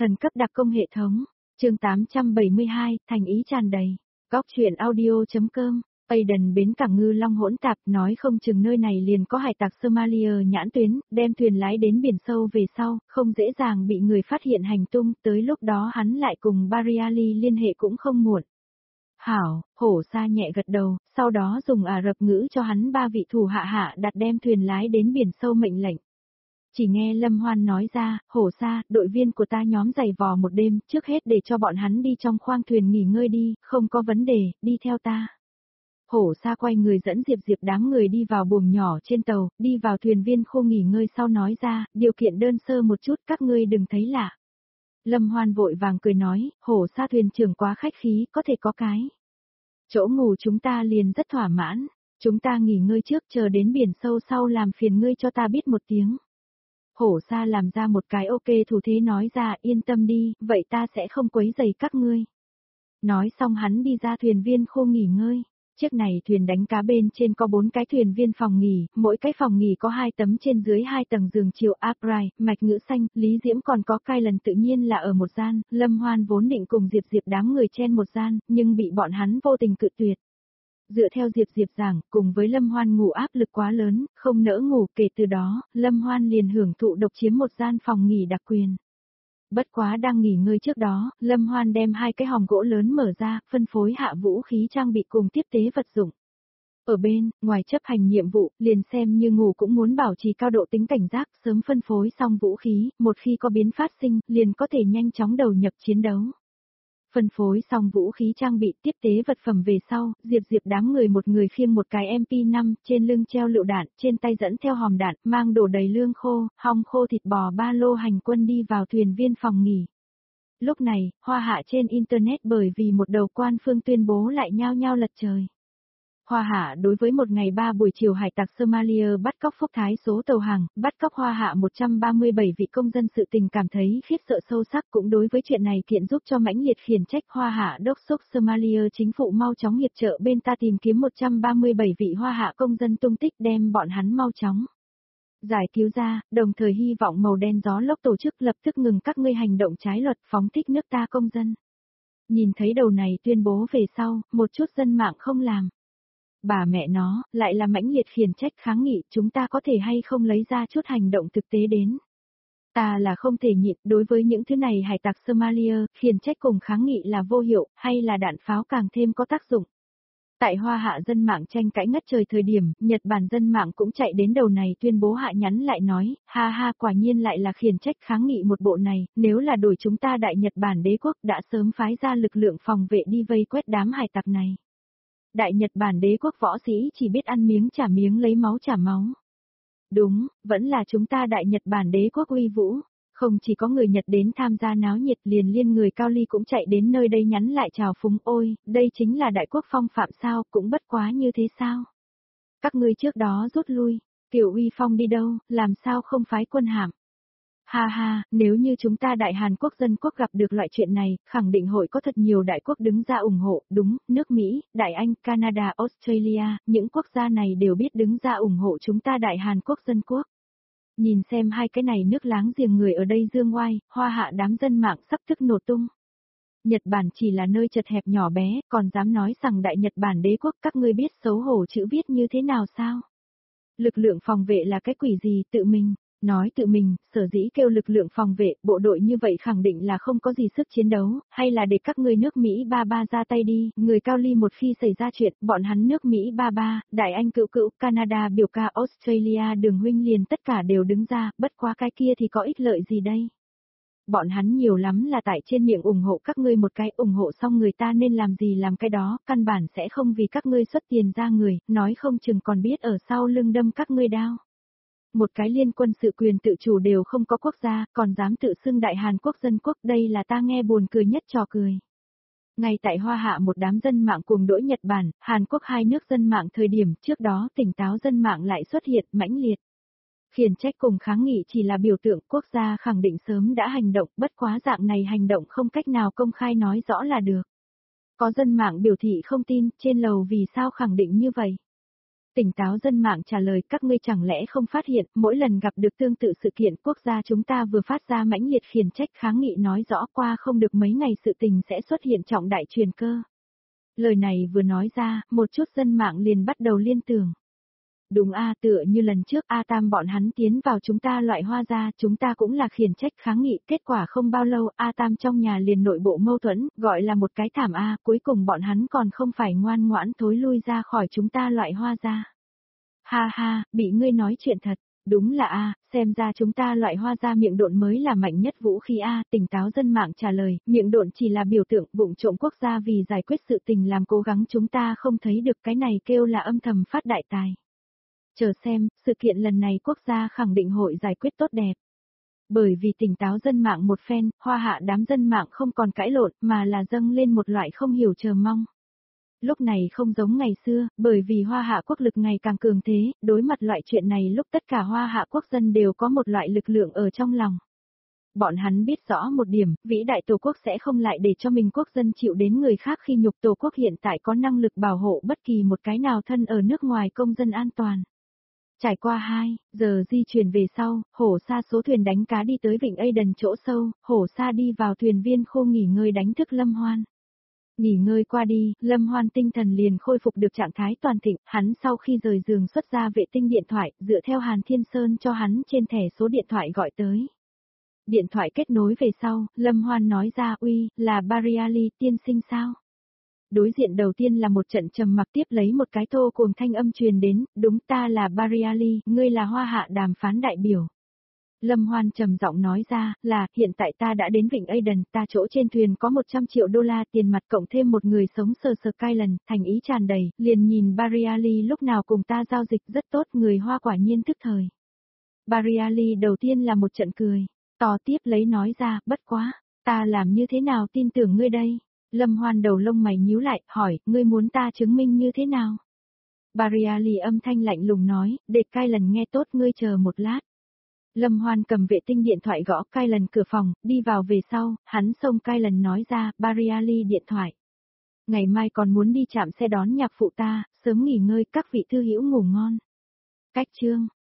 Thần cấp đặc công hệ thống, chương 872, thành ý tràn đầy. Góc truyện audio.com, Aiden bến cảng ngư long hỗn tạp nói không chừng nơi này liền có hải tặc Somalia nhãn tuyến, đem thuyền lái đến biển sâu về sau, không dễ dàng bị người phát hiện hành tung, tới lúc đó hắn lại cùng Bariali liên hệ cũng không muộn. Hảo, hổ sa nhẹ gật đầu, sau đó dùng Ả Rập ngữ cho hắn 3 vị thủ hạ đặt đem thuyền lái đến biển sâu mệnh lệnh. Chỉ nghe Lâm Hoan nói ra, hổ sa, đội viên của ta nhóm giày vò một đêm, trước hết để cho bọn hắn đi trong khoang thuyền nghỉ ngơi đi, không có vấn đề, đi theo ta. Hổ sa quay người dẫn Diệp đám người đi vào buồng nhỏ trên tàu, đi vào thuyền viên khu nghỉ ngơi sau nói ra, điều kiện đơn sơ một chút các ngươi đừng thấy lạ. Lâm Hoan vội vàng cười nói, hổ sa thuyền trưởng quá khách khí, có thể có cái chỗ ngủ chúng ta liền rất thỏa mãn, chúng ta nghỉ ngơi trước chờ đến biển sâu sau làm phiền ngươi cho ta biết một tiếng. Hổ sa làm ra một cái ok thủ thế nói ra yên tâm đi, vậy ta sẽ không quấy rầy các ngươi. Nói xong hắn đi ra thuyền viên khu nghỉ ngơi. Chiếc này thuyền đánh cá bên trên có 4 cái thuyền viên phòng nghỉ, mỗi cái phòng nghỉ có 2 tấm trên dưới 2 tầng giường chiều upright, mạch ngữ xanh, Lý Diễm còn có cai lần tự nhiên là ở một gian, Lâm Hoan vốn định cùng Diệp đám người chen một gian, nhưng bị bọn hắn vô tình cự tuyệt. Dựa theo Diệp giảng, cùng với Lâm Hoan ngủ áp lực quá lớn, không nỡ ngủ, kể từ đó, Lâm Hoan liền hưởng thụ độc chiếm một gian phòng nghỉ đặc quyền. Bất quá đang nghỉ ngơi trước đó, Lâm Hoan đem 2 cái hòm gỗ lớn mở ra, phân phối hạ vũ khí trang bị cùng tiếp tế vật dụng. Ở bên, ngoài chấp hành nhiệm vụ, liền xem như ngủ cũng muốn bảo trì cao độ tính cảnh giác, sớm phân phối xong vũ khí, một khi có biến phát sinh, liền có thể nhanh chóng đầu nhập chiến đấu. Phân phối xong vũ khí trang bị tiếp tế vật phẩm về sau, Diệp đám người một người khiêng một cái MP5, trên lưng treo lựu đạn, trên tay dẫn theo hòm đạn, mang đổ đầy lương khô, hong khô thịt bò ba lô hành quân đi vào thuyền viên phòng nghỉ. Lúc này, hoa hạ trên Internet bởi vì một đầu quan phương tuyên bố lại nhao nhao lật trời. Hoa Hạ đối với một ngày 3 buổi chiều hải tặc Somalia bắt cóc Phúc Thái số tàu hàng, bắt cóc Hoa Hạ 137 vị công dân sự tình cảm thấy khiếp sợ sâu sắc cũng đối với chuyện này kiện giúp cho mãnh liệt khiển trách Hoa Hạ đốc thúc Somalia chính phủ mau chóng hiệp trợ bên ta tìm kiếm 137 vị Hoa Hạ công dân tung tích đem bọn hắn mau chóng giải cứu ra, đồng thời hy vọng màu đen gió lốc tổ chức lập tức ngừng các ngươi hành động trái luật phóng thích nước ta công dân. Nhìn thấy đầu này tuyên bố về sau, một chút dân mạng không làm. Bà mẹ nó, lại là mãnh liệt khiển trách kháng nghị chúng ta có thể hay không lấy ra chút hành động thực tế đến. Ta là không thể nhịn đối với những thứ này hải tặc Somalia, khiển trách cùng kháng nghị là vô hiệu, hay là đạn pháo càng thêm có tác dụng. Tại Hoa Hạ dân mạng tranh cãi ngất trời thời điểm, Nhật Bản dân mạng cũng chạy đến đầu này tuyên bố hạ nhắn lại nói, ha ha quả nhiên lại là khiển trách kháng nghị một bộ này, nếu là đổi chúng ta Đại Nhật Bản đế quốc đã sớm phái ra lực lượng phòng vệ đi vây quét đám hải tặc này. Đại Nhật Bản đế quốc võ sĩ chỉ biết ăn miếng trả miếng lấy máu trả máu. Đúng, vẫn là chúng ta Đại Nhật Bản đế quốc uy vũ. Không chỉ có người Nhật đến tham gia náo nhiệt liền liên người Cao Ly cũng chạy đến nơi đây nhắn lại chào phúng ôi, đây chính là đại quốc phong phạm sao, cũng bất quá như thế sao. Các ngươi trước đó rút lui, kiểu uy phong đi đâu, làm sao không phái quân hạm. Ha ha, nếu như chúng ta Đại Hàn Quốc dân quốc gặp được loại chuyện này, khẳng định hội có thật nhiều đại quốc đứng ra ủng hộ, đúng, nước Mỹ, Đại Anh, Canada, Australia, những quốc gia này đều biết đứng ra ủng hộ chúng ta Đại Hàn Quốc dân quốc. Nhìn xem hai cái này nước láng giềng người ở đây dương oai, Hoa Hạ đám dân mạng sắp tức nổ tung. Nhật Bản chỉ là nơi chật hẹp nhỏ bé, còn dám nói rằng Đại Nhật Bản đế quốc các ngươi biết xấu hổ chữ viết như thế nào sao? Lực lượng phòng vệ là cái quỷ gì tự mình? Nói tự mình, sở dĩ kêu lực lượng phòng vệ, bộ đội như vậy khẳng định là không có gì sức chiến đấu, hay là để các ngươi nước Mỹ ba ra tay đi, người Cao Ly một khi xảy ra chuyện, bọn hắn nước Mỹ ba, Đại Anh cựu, Canada biểu ca Australia đường huynh liền tất cả đều đứng ra, bất quá cái kia thì có ích lợi gì đây? Bọn hắn nhiều lắm là tại trên miệng ủng hộ các ngươi một cái, ủng hộ xong người ta nên làm gì làm cái đó, căn bản sẽ không vì các ngươi xuất tiền ra người, nói không chừng còn biết ở sau lưng đâm các ngươi đao. Một cái liên quân sự quyền tự chủ đều không có quốc gia, còn dám tự xưng Đại Hàn Quốc dân quốc, đây là ta nghe buồn cười nhất trò cười. Ngay tại Hoa Hạ một đám dân mạng cuồng đỗi Nhật Bản, Hàn Quốc hai nước dân mạng thời điểm trước đó tỉnh táo dân mạng lại xuất hiện mãnh liệt. Khiển trách cùng kháng nghị chỉ là biểu tượng quốc gia khẳng định sớm đã hành động, bất quá dạng này hành động không cách nào công khai nói rõ là được. Có dân mạng biểu thị không tin, trên lầu vì sao khẳng định như vậy. Tỉnh táo dân mạng trả lời, các ngươi chẳng lẽ không phát hiện, mỗi lần gặp được tương tự sự kiện quốc gia chúng ta vừa phát ra mãnh liệt khiển trách kháng nghị nói rõ qua không được mấy ngày sự tình sẽ xuất hiện trọng đại truyền cơ. Lời này vừa nói ra, một chút dân mạng liền bắt đầu liên tưởng. Đúng a, tựa như lần trước A Tam bọn hắn tiến vào chúng ta loại hoa ra, chúng ta cũng là khiển trách kháng nghị, kết quả không bao lâu A Tam trong nhà liền nội bộ mâu thuẫn, gọi là một cái thảm a, cuối cùng bọn hắn còn không phải ngoan ngoãn thối lui ra khỏi chúng ta loại hoa ra. Ha ha, bị ngươi nói chuyện thật, đúng là a, xem ra chúng ta loại hoa ra miệng độn mới là mạnh nhất vũ khí a, tỉnh táo dân mạng trả lời, miệng độn chỉ là biểu tượng, vụng trộm quốc gia vì giải quyết sự tình làm cố gắng chúng ta không thấy được, cái này kêu là âm thầm phát đại tài. Chờ xem, sự kiện lần này quốc gia khẳng định hội giải quyết tốt đẹp. Bởi vì tỉnh táo dân mạng một phen, Hoa Hạ đám dân mạng không còn cãi lộn mà là dâng lên một loại không hiểu chờ mong. Lúc này không giống ngày xưa, bởi vì Hoa Hạ quốc lực ngày càng cường thế, đối mặt loại chuyện này lúc tất cả Hoa Hạ quốc dân đều có một loại lực lượng ở trong lòng. Bọn hắn biết rõ một điểm, vĩ đại Tổ quốc sẽ không lại để cho mình quốc dân chịu đến người khác khi nhục, Tổ quốc hiện tại có năng lực bảo hộ bất kỳ một cái nào thân ở nước ngoài công dân an toàn. Trải qua 2 giờ di chuyển về sau, hổ sa số thuyền đánh cá đi tới vịnh Aden chỗ sâu, hổ sa đi vào thuyền viên khô nghỉ ngơi đánh thức Lâm Hoan. Nghỉ ngơi qua đi, Lâm Hoan tinh thần liền khôi phục được trạng thái toàn thịnh, hắn sau khi rời giường xuất ra vệ tinh điện thoại, dựa theo Hàn Thiên Sơn cho hắn trên thẻ số điện thoại gọi tới. Điện thoại kết nối về sau, Lâm Hoan nói ra, uy, là Bariali tiên sinh sao? Đối diện đầu tiên là một trận trầm mặc, tiếp lấy một cái thô cuồng thanh âm truyền đến, đúng, ta là Bariali, ngươi là Hoa Hạ đàm phán đại biểu. Lâm Hoan trầm giọng nói ra, là, hiện tại ta đã đến vịnh Aden, ta chỗ trên thuyền có 100 triệu đô la tiền mặt cộng thêm một người sống sờ sờ Kylan, thành ý tràn đầy, liền nhìn Bariali lúc nào cùng ta giao dịch rất tốt, người Hoa quả nhiên tức thời. Bariali đầu tiên là một trận cười, to tiếp lấy nói ra, bất quá, ta làm như thế nào tin tưởng ngươi đây? Lâm Hoan đầu lông mày nhíu lại, hỏi, ngươi muốn ta chứng minh như thế nào? Bariali âm thanh lạnh lùng nói, để Kylan nghe tốt, ngươi chờ một lát. Lâm Hoan cầm vệ tinh điện thoại gõ Kylan cửa phòng, đi vào về sau, hắn xông Kylan nói ra, Bariali điện thoại. Ngày mai còn muốn đi chạm xe đón nhạc phụ ta, sớm nghỉ ngơi, các vị thư hữu ngủ ngon. Cách chương